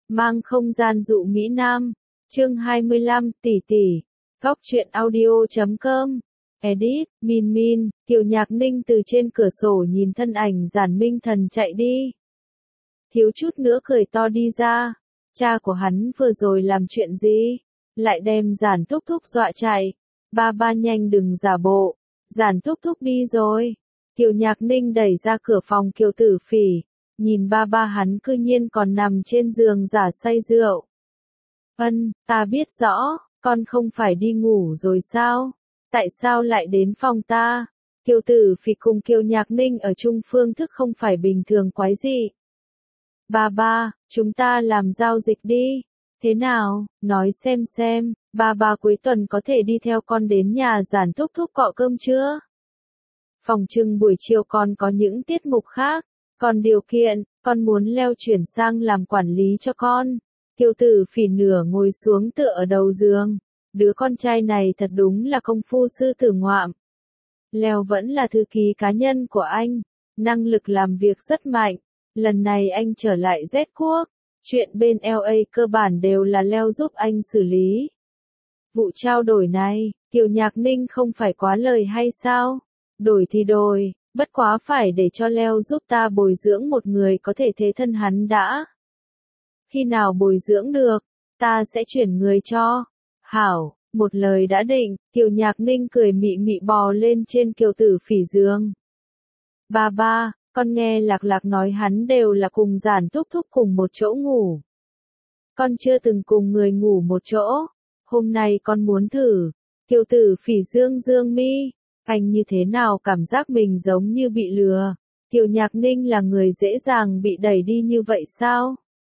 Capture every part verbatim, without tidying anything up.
Mang không gian dụ Mỹ Nam. Chương hai mươi lăm, tỷ tỷ. Góc truyện audio chấm com. Edit, Min Min, Kiều Nhạc Ninh từ trên cửa sổ nhìn thân ảnh Giản Minh Thần chạy đi. Thiếu chút nữa cười to đi ra. Cha của hắn vừa rồi làm chuyện gì? Lại đem Giản Thúc Thúc dọa chạy. Ba ba nhanh đừng giả bộ. Giản Thúc Thúc đi rồi. Kiều Nhạc Ninh đẩy ra cửa phòng Kiều Tử Phỉ. Nhìn ba ba hắn cư nhiên còn nằm trên giường giả say rượu. Ân, ta biết rõ, con không phải đi ngủ rồi sao? Tại sao lại đến phòng ta? Kiều Tử Phỉ cùng Kiều Nhạc Ninh ở chung phương thức không phải bình thường quái dị. Ba ba, chúng ta làm giao dịch đi. Thế nào, nói xem xem, ba ba cuối tuần có thể đi theo con đến nhà Giản Thúc Thúc cọ cơm chưa? Phòng trưng buổi chiều con có những tiết mục khác. Còn điều kiện, con muốn leo chuyển sang làm quản lý cho con. Kiều Tử Phỉ nửa ngồi xuống tựa ở đầu giường. Đứa con trai này thật đúng là công phu sư tử ngoạm. Leo vẫn là thư ký cá nhân của anh. Năng lực làm việc rất mạnh. Lần này anh trở lại Z quốc. Chuyện bên lờ a cơ bản đều là Leo giúp anh xử lý. Vụ trao đổi này, Kiều Nhạc Ninh không phải quá lời hay sao? Đổi thì đổi. Bất quá phải để cho Leo giúp ta bồi dưỡng một người có thể thế thân hắn đã. Khi nào bồi dưỡng được, ta sẽ chuyển người cho. Hảo, một lời đã định, Kiều Nhạc Ninh cười mị mị bò lên trên Kiều Tử Phỉ giường. Ba ba, con nghe Lạc Lạc nói hắn đều là cùng Giản Thúc Thúc cùng một chỗ ngủ. Con chưa từng cùng người ngủ một chỗ. Hôm nay con muốn thử. Kiều Tử Phỉ dương dương mi. Anh như thế nào cảm giác mình giống như bị lừa? Kiều Nhạc Ninh là người dễ dàng bị đẩy đi như vậy sao?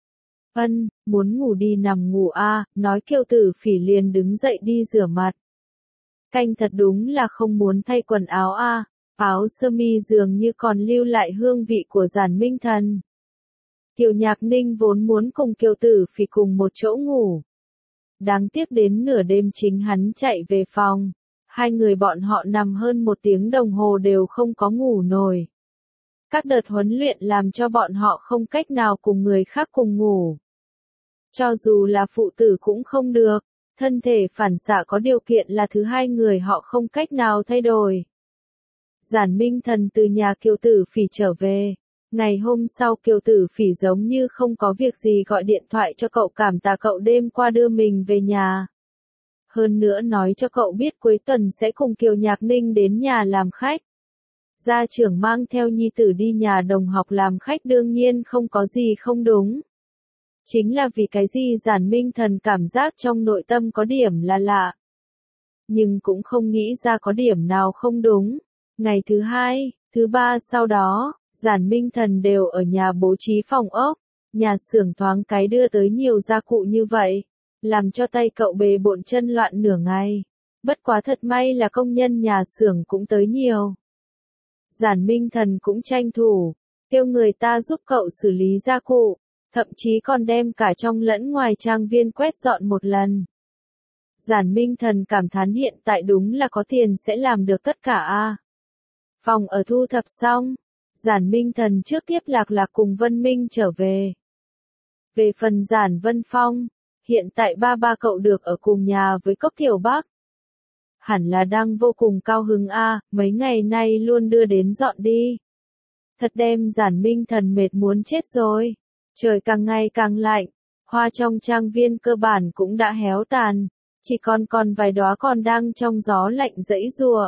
Ân, muốn ngủ đi nằm ngủ a, à, nói Kiều Tử Phỉ liền đứng dậy đi rửa mặt. Canh thật đúng là không muốn thay quần áo a, à, áo sơ mi dường như còn lưu lại hương vị của Giản Minh Thần. Kiều Nhạc Ninh vốn muốn cùng Kiều Tử Phỉ cùng một chỗ ngủ. Đáng tiếc đến nửa đêm chính hắn chạy về phòng. Hai người bọn họ nằm hơn một tiếng đồng hồ đều không có ngủ nổi. Các đợt huấn luyện làm cho bọn họ không cách nào cùng người khác cùng ngủ. Cho dù là phụ tử cũng không được, thân thể phản xạ có điều kiện là thứ hai người họ không cách nào thay đổi. Giản Minh Thần từ nhà Kiều Tử Phỉ trở về. Ngày hôm sau Kiều Tử Phỉ giống như không có việc gì gọi điện thoại cho cậu cảm tạ cậu đêm qua đưa mình về nhà. Hơn nữa nói cho cậu biết cuối tuần sẽ cùng Kiều Nhạc Ninh đến nhà làm khách. Gia trưởng mang theo nhi tử đi nhà đồng học làm khách đương nhiên không có gì không đúng. Chính là vì cái gì Giản Minh Thần cảm giác trong nội tâm có điểm là lạ. Nhưng cũng không nghĩ ra có điểm nào không đúng. Ngày thứ hai, thứ ba sau đó, Giản Minh Thần đều ở nhà bố trí phòng ốc. Nhà xưởng thoáng cái đưa tới nhiều gia cụ như vậy. Làm cho tay cậu bề bộn chân loạn nửa ngày. Bất quá thật may là công nhân nhà xưởng cũng tới nhiều. Giản Minh Thần cũng tranh thủ, kêu người ta giúp cậu xử lý gia cụ, thậm chí còn đem cả trong lẫn ngoài trang viên quét dọn một lần. Giản Minh Thần cảm thán hiện tại đúng là có tiền sẽ làm được tất cả a. À. Phòng ở thu thập xong, Giản Minh Thần trước tiếp Lạc Lạc cùng Vân Minh trở về. Về phần Giản Vân Phong, hiện tại ba ba cậu được ở cùng nhà với Cốc Tiểu Bắc. Hẳn là đang vô cùng cao hứng a, à, mấy ngày nay luôn đưa đến dọn đi. Thật đem Giản Minh Thần mệt muốn chết rồi. Trời càng ngày càng lạnh, hoa trong trang viên cơ bản cũng đã héo tàn, chỉ còn còn vài đóa còn đang trong gió lạnh giãy giụa.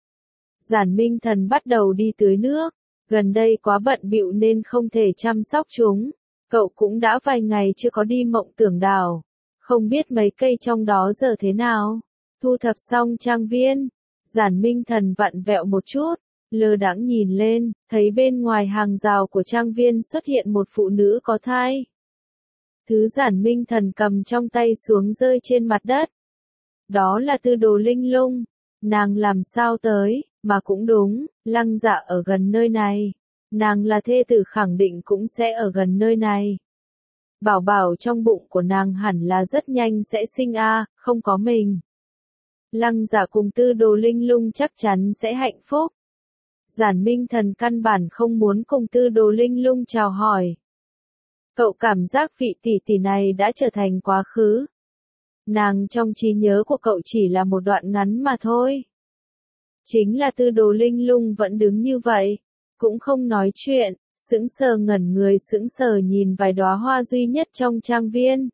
Giản Minh Thần bắt đầu đi tưới nước, gần đây quá bận bịu nên không thể chăm sóc chúng. Cậu cũng đã vài ngày chưa có đi Mộng Tưởng Đảo, không biết mấy cây trong đó giờ thế nào. Thu thập xong trang viên, Giản Minh Thần vặn vẹo một chút, lơ đãng nhìn lên, thấy bên ngoài hàng rào của trang viên xuất hiện một phụ nữ có thai. Thứ Giản Minh Thần cầm trong tay xuống rơi trên mặt đất. Đó là Tư Đồ Linh Lung, nàng làm sao tới, mà cũng đúng, Lăng Dạ ở gần nơi này. Nàng là thê tử khẳng định cũng sẽ ở gần nơi này. Bảo bảo trong bụng của nàng hẳn là rất nhanh sẽ sinh a, à, không có mình. Lăng Dạ cùng Tư Đồ Linh Lung chắc chắn sẽ hạnh phúc. Giản Minh Thần căn bản không muốn cùng Tư Đồ Linh Lung chào hỏi. Cậu cảm giác vị tỷ tỷ này đã trở thành quá khứ. Nàng trong trí nhớ của cậu chỉ là một đoạn ngắn mà thôi. Chính là Tư Đồ Linh Lung vẫn đứng như vậy, cũng không nói chuyện, sững sờ ngẩn người sững sờ nhìn vài đóa hoa duy nhất trong trang viên.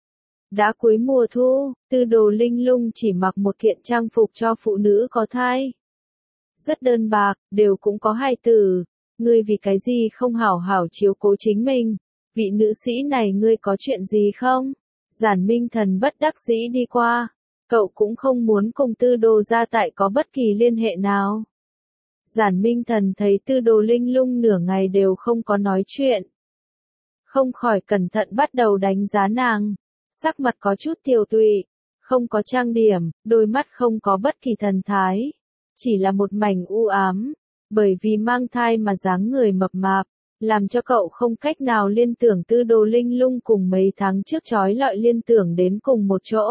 Đã cuối mùa thu, Tư Đồ Linh Lung chỉ mặc một kiện trang phục cho phụ nữ có thai. Rất đơn bạc, đều cũng có hai từ, ngươi vì cái gì không hảo hảo chiếu cố chính mình, vị nữ sĩ này ngươi có chuyện gì không? Giản Minh Thần bất đắc dĩ đi qua, cậu cũng không muốn cùng Tư Đồ gia tại có bất kỳ liên hệ nào. Giản Minh Thần thấy Tư Đồ Linh Lung nửa ngày đều không có nói chuyện. Không khỏi cẩn thận bắt đầu đánh giá nàng, sắc mặt có chút tiều tụy, không có trang điểm, đôi mắt không có bất kỳ thần thái, chỉ là một mảnh u ám, bởi vì mang thai mà dáng người mập mạp, làm cho cậu không cách nào liên tưởng Tư Đồ Linh Lung cùng mấy tháng trước trói lọi liên tưởng đến cùng một chỗ.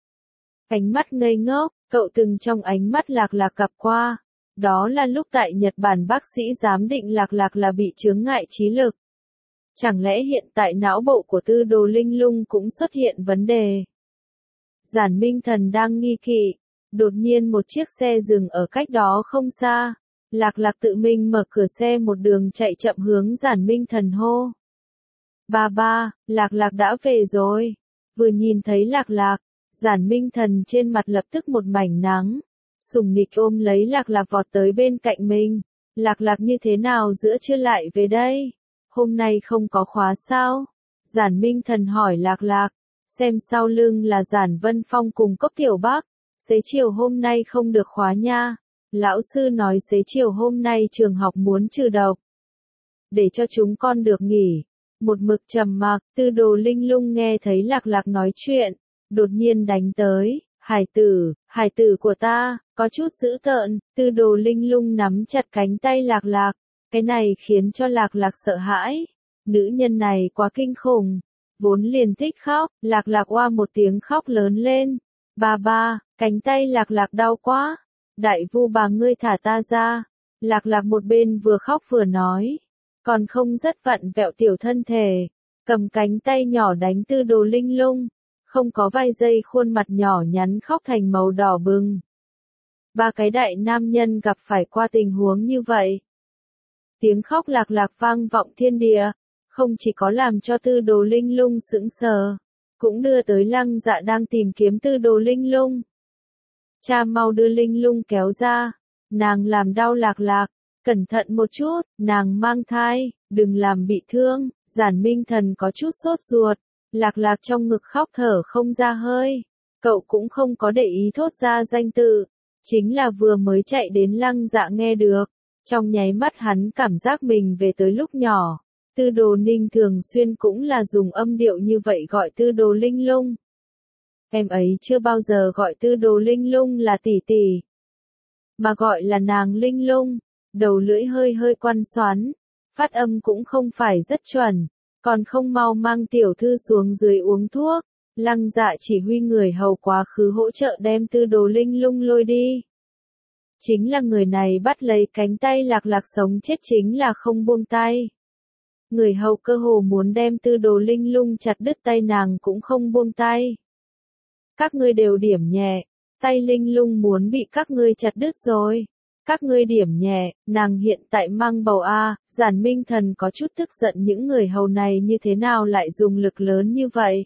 Ánh mắt ngây ngốc, cậu từng trong ánh mắt Lạc Lạc gặp qua, đó là lúc tại Nhật Bản bác sĩ giám định Lạc Lạc là bị chướng ngại trí lực. Chẳng lẽ hiện tại não bộ của Tư Đồ Linh Lung cũng xuất hiện vấn đề? Giản Minh Thần đang nghi kỵ, đột nhiên một chiếc xe dừng ở cách đó không xa. Lạc Lạc tự mình mở cửa xe một đường chạy chậm hướng Giản Minh Thần hô. Ba ba, Lạc Lạc đã về rồi. Vừa nhìn thấy Lạc Lạc, Giản Minh Thần trên mặt lập tức một mảnh nắng. Sùng nịch ôm lấy Lạc Lạc vọt tới bên cạnh mình. Lạc Lạc như thế nào giữa trưa lại về đây? Hôm nay không có khóa sao? Giản Minh Thần hỏi Lạc Lạc. Xem sau lưng là Giản Vân Phong cùng Cốc Tiểu Bác. Xế chiều hôm nay không được khóa nha. Lão sư nói xế chiều hôm nay trường học muốn trừ độc. Để cho chúng con được nghỉ. Một mực trầm mặc, Tư Đồ Linh Lung nghe thấy Lạc Lạc nói chuyện. Đột nhiên đánh tới. Hải tử, hải tử của ta, có chút dữ tợn. Tư Đồ Linh Lung nắm chặt cánh tay Lạc Lạc. Cái này khiến cho Lạc Lạc sợ hãi. Nữ nhân này quá kinh khủng. Vốn liền thích khóc, Lạc Lạc oa một tiếng khóc lớn lên. Ba ba, cánh tay Lạc Lạc đau quá. Đại vu bà ngươi thả ta ra. Lạc Lạc một bên vừa khóc vừa nói. Còn không rất vặn vẹo tiểu thân thể. Cầm cánh tay nhỏ đánh Tư Đồ Linh Lung. Không có vài giây khuôn mặt nhỏ nhắn khóc thành màu đỏ bừng. Ba cái đại nam nhân gặp phải qua tình huống như vậy. Tiếng khóc Lạc Lạc vang vọng thiên địa. Không chỉ có làm cho Tư Đồ Linh Lung sững sờ. Cũng đưa tới Lăng Dạ đang tìm kiếm Tư Đồ Linh Lung. Cha mau đưa Linh Lung kéo ra. Nàng làm đau Lạc Lạc. Cẩn thận một chút, nàng mang thai, đừng làm bị thương. Giản Minh Thần có chút sốt ruột. Lạc Lạc trong ngực khóc thở không ra hơi. Cậu cũng không có để ý thốt ra danh tự. Chính là vừa mới chạy đến Lăng Dạ nghe được. Trong nháy mắt hắn cảm giác mình về tới lúc nhỏ. Tư Đồ Ninh thường xuyên cũng là dùng âm điệu như vậy gọi Tư Đồ Linh Lung. Em ấy chưa bao giờ gọi Tư Đồ Linh Lung là tỷ tỷ, mà gọi là nàng Linh Lung. Đầu lưỡi hơi hơi quăn xoắn, phát âm cũng không phải rất chuẩn, còn không mau mang tiểu thư xuống dưới uống thuốc. Lăng Dạ chỉ huy người hầu quá khứ hỗ trợ đem Tư Đồ Linh Lung lôi đi. Chính là người này bắt lấy cánh tay Lạc Lạc sống chết chính là không buông tay. Người hầu cơ hồ muốn đem Tư Đồ Linh Lung chặt đứt tay nàng cũng không buông tay. Các ngươi đều điểm nhẹ, tay Linh Lung muốn bị các ngươi chặt đứt rồi. Các ngươi điểm nhẹ, nàng hiện tại mang bầu a. Giản Minh Thần có chút tức giận những người hầu này như thế nào lại dùng lực lớn như vậy.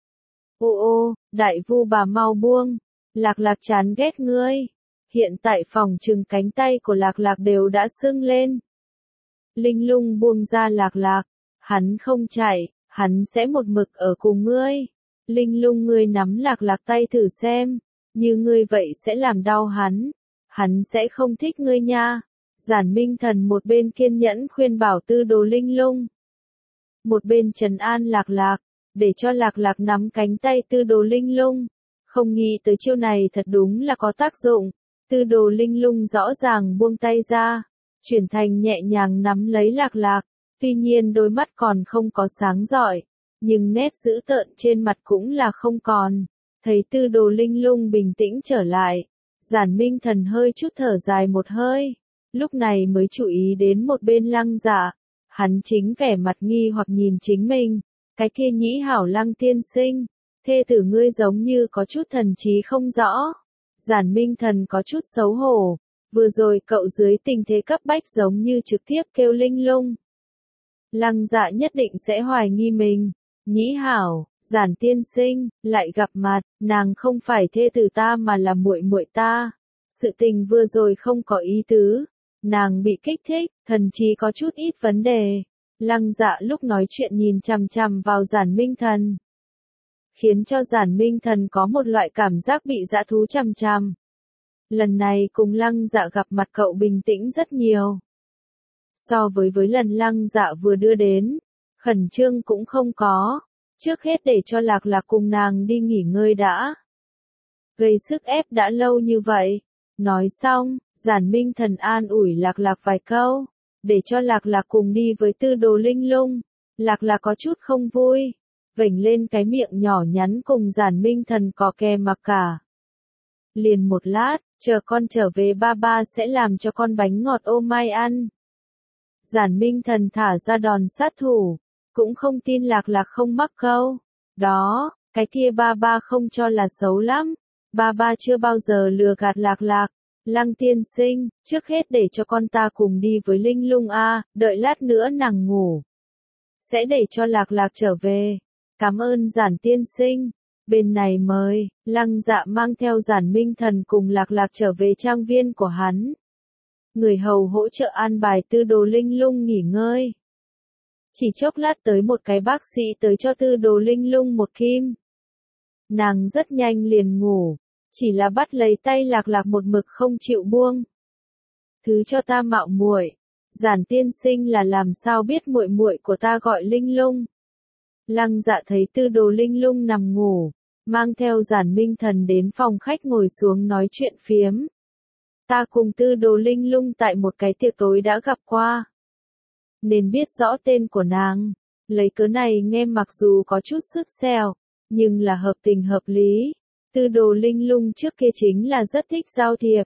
Ô ô, đại vu bà mau buông, Lạc Lạc chán ghét ngươi. Hiện tại phòng trừng cánh tay của Lạc Lạc đều đã sưng lên. Linh Lung buông ra Lạc Lạc, hắn không chạy, hắn sẽ một mực ở cùng ngươi. Linh Lung ngươi nắm Lạc Lạc tay thử xem, như ngươi vậy sẽ làm đau hắn, hắn sẽ không thích ngươi nha. Giản Minh Thần một bên kiên nhẫn khuyên bảo Tư Đồ Linh Lung, một bên trấn an Lạc Lạc, để cho Lạc Lạc nắm cánh tay Tư Đồ Linh Lung. Không nghĩ tới chiêu này thật đúng là có tác dụng. Tư Đồ Linh Lung rõ ràng buông tay ra, chuyển thành nhẹ nhàng nắm lấy Lạc Lạc. Tuy nhiên đôi mắt còn không có sáng rọi, nhưng nét dữ tợn trên mặt cũng là không còn. Thấy Tư Đồ Linh Lung bình tĩnh trở lại, Giản Minh Thần hơi chút thở dài một hơi, lúc này mới chú ý đến một bên Lăng Dạ. Hắn chính vẻ mặt nghi hoặc nhìn chính mình, Cái kia Nhĩ Hảo Lăng tiên sinh, thê tử ngươi giống như có chút thần trí không rõ. Giản Minh Thần có chút xấu hổ, vừa rồi cậu dưới tình thế cấp bách giống như trực tiếp kêu Linh Lung. Lăng Dạ nhất định sẽ hoài nghi mình. Nhĩ Hảo, Giản tiên sinh, lại gặp mặt, nàng không phải thê tử ta mà là muội muội ta. Sự tình vừa rồi không có ý tứ, nàng bị kích thích, thần trí có chút ít vấn đề. Lăng Dạ lúc nói chuyện nhìn chằm chằm vào Giản Minh Thần, khiến cho Giản Minh Thần có một loại cảm giác bị dã thú chằm chằm. Lần này cùng Lăng Dạ gặp mặt cậu bình tĩnh rất nhiều. So với với lần Lăng Dạ vừa đưa đến, khẩn trương cũng không có. Trước hết để cho Lạc Lạc cùng nàng đi nghỉ ngơi đã. Gây sức ép đã lâu như vậy. Nói xong, Giản Minh Thần an ủi Lạc Lạc vài câu, để cho Lạc Lạc cùng đi với Tư Đồ Linh Lung. Lạc Lạc có chút không vui, vểnh lên cái miệng nhỏ nhắn cùng Giản Minh Thần có kè mặc cả. Liền một lát, chờ con trở về ba ba sẽ làm cho con bánh ngọt ô mai ăn. Giản Minh Thần thả ra đòn sát thủ, cũng không tin Lạc Lạc không mắc câu. Đó, cái kia ba ba không cho là xấu lắm. Ba ba chưa bao giờ lừa gạt Lạc Lạc. Lăng tiên sinh, trước hết để cho con ta cùng đi với Linh Lung a, đợi lát nữa nàng ngủ. Sẽ để cho Lạc Lạc trở về. Cảm ơn Giản tiên sinh. Bên này mời, Lăng Dạ mang theo Giản Minh Thần cùng Lạc Lạc trở về trang viên của hắn. Người hầu hỗ trợ an bài Tư Đồ Linh Lung nghỉ ngơi. Chỉ chốc lát tới một cái bác sĩ tới cho Tư Đồ Linh Lung một kim. Nàng rất nhanh liền ngủ, chỉ là bắt lấy tay Lạc Lạc một mực không chịu buông. Thứ cho ta mạo muội, Giản tiên sinh là làm sao biết muội muội của ta gọi Linh Lung. Lăng Dạ thấy Tư Đồ Linh Lung nằm ngủ, mang theo Giản Minh Thần đến phòng khách ngồi xuống nói chuyện phiếm. Ta cùng Tư Đồ Linh Lung tại một cái tiệc tối đã gặp qua, nên biết rõ tên của nàng. Lấy cớ này nghe mặc dù có chút sứt sẹo, nhưng là hợp tình hợp lý. Tư Đồ Linh Lung trước kia chính là rất thích giao thiệp.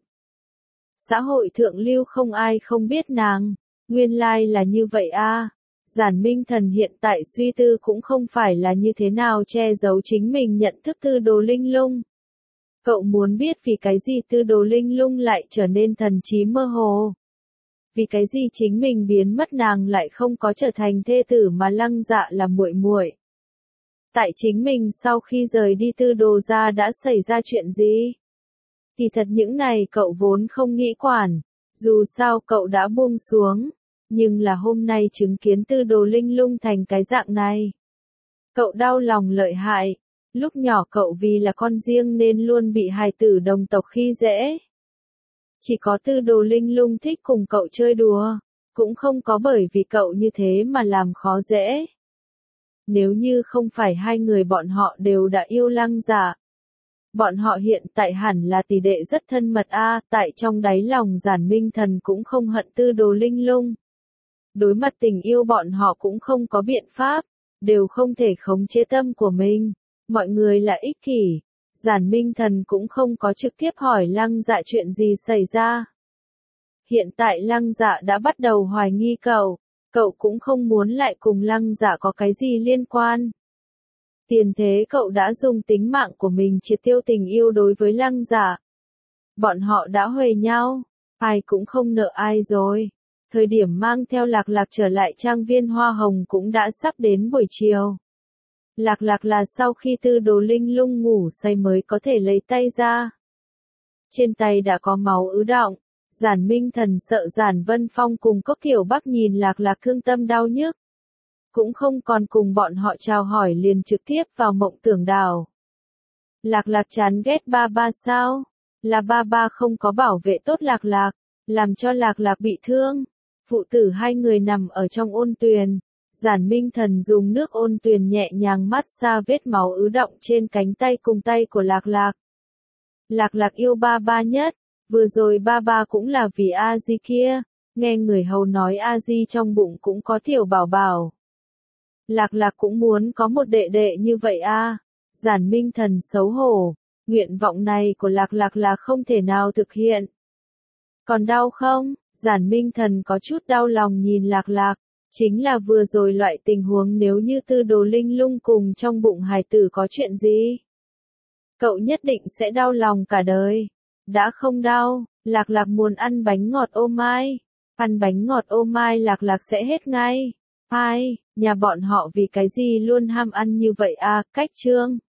Xã hội thượng lưu không ai không biết nàng, nguyên lai là như vậy a. Giản Minh Thần hiện tại suy tư cũng không phải là như thế nào che giấu chính mình nhận thức Tư Đồ Linh Lung. Cậu muốn biết vì cái gì Tư Đồ Linh Lung lại trở nên thần trí mơ hồ. Vì cái gì chính mình biến mất nàng lại không có trở thành thê tử mà Lăng Dạ là muội muội. Tại chính mình sau khi rời đi Tư Đồ ra đã xảy ra chuyện gì? Thì thật những này cậu vốn không nghĩ quản, dù sao cậu đã buông xuống, nhưng là hôm nay chứng kiến Tư Đồ Linh Lung thành cái dạng này. Cậu đau lòng lợi hại, lúc nhỏ cậu vì là con riêng nên luôn bị hài tử đồng tộc khi dễ. Chỉ có Tư Đồ Linh Lung thích cùng cậu chơi đùa, cũng không có bởi vì cậu như thế mà làm khó dễ. Nếu như không phải hai người bọn họ đều đã yêu Lăng Dạ, bọn họ hiện tại hẳn là tỷ đệ rất thân mật a. Tại trong đáy lòng Giản Minh Thần cũng không hận Tư Đồ Linh Lung. Đối mặt tình yêu bọn họ cũng không có biện pháp, đều không thể khống chế tâm của mình. Mọi người là ích kỷ. Giản Minh Thần cũng không có trực tiếp hỏi Lăng Dạ chuyện gì xảy ra. Hiện tại Lăng Dạ đã bắt đầu hoài nghi cậu, cậu cũng không muốn lại cùng Lăng Dạ có cái gì liên quan. Tiền thế cậu đã dùng tính mạng của mình triệt tiêu tình yêu đối với Lăng Dạ. Bọn họ đã huề nhau, ai cũng không nợ ai rồi. Thời điểm mang theo Lạc Lạc trở lại trang viên Hoa Hồng cũng đã sắp đến buổi chiều. Lạc Lạc là sau khi Tư Đồ Linh Lung ngủ say mới có thể lấy tay ra. Trên tay đã có máu ứ đọng. Giản Minh Thần sợ Giản Vân Phong cùng Cốc Tiểu Bắc nhìn Lạc Lạc thương tâm đau nhức. Cũng không còn cùng bọn họ chào hỏi liền trực tiếp vào mộng tưởng đảo. Lạc Lạc chán ghét ba ba sao? Là ba ba không có bảo vệ tốt Lạc Lạc, làm cho Lạc Lạc bị thương. Phụ tử hai người nằm ở trong ôn tuyền. Giản Minh Thần dùng nước ôn tuyền nhẹ nhàng mát xa vết máu ứ đọng trên cánh tay cùng tay của Lạc Lạc. Lạc Lạc yêu ba ba nhất, vừa rồi ba ba cũng là vì A Di kia, nghe người hầu nói A Di trong bụng cũng có tiểu bảo bảo. Lạc Lạc cũng muốn có một đệ đệ như vậy a. Giản Minh Thần xấu hổ, nguyện vọng này của Lạc Lạc là không thể nào thực hiện. Còn đau không? Giản Minh Thần có chút đau lòng nhìn Lạc Lạc. Chính là vừa rồi loại tình huống nếu như Tư Đồ Linh Lung cùng trong bụng hài tử có chuyện gì. Cậu nhất định sẽ đau lòng cả đời. Đã không đau, Lạc Lạc muốn ăn bánh ngọt ô mai. Ăn bánh ngọt ô mai Lạc Lạc sẽ hết ngay. Ai, nhà bọn họ vì cái gì luôn ham ăn như vậy à, cách trương.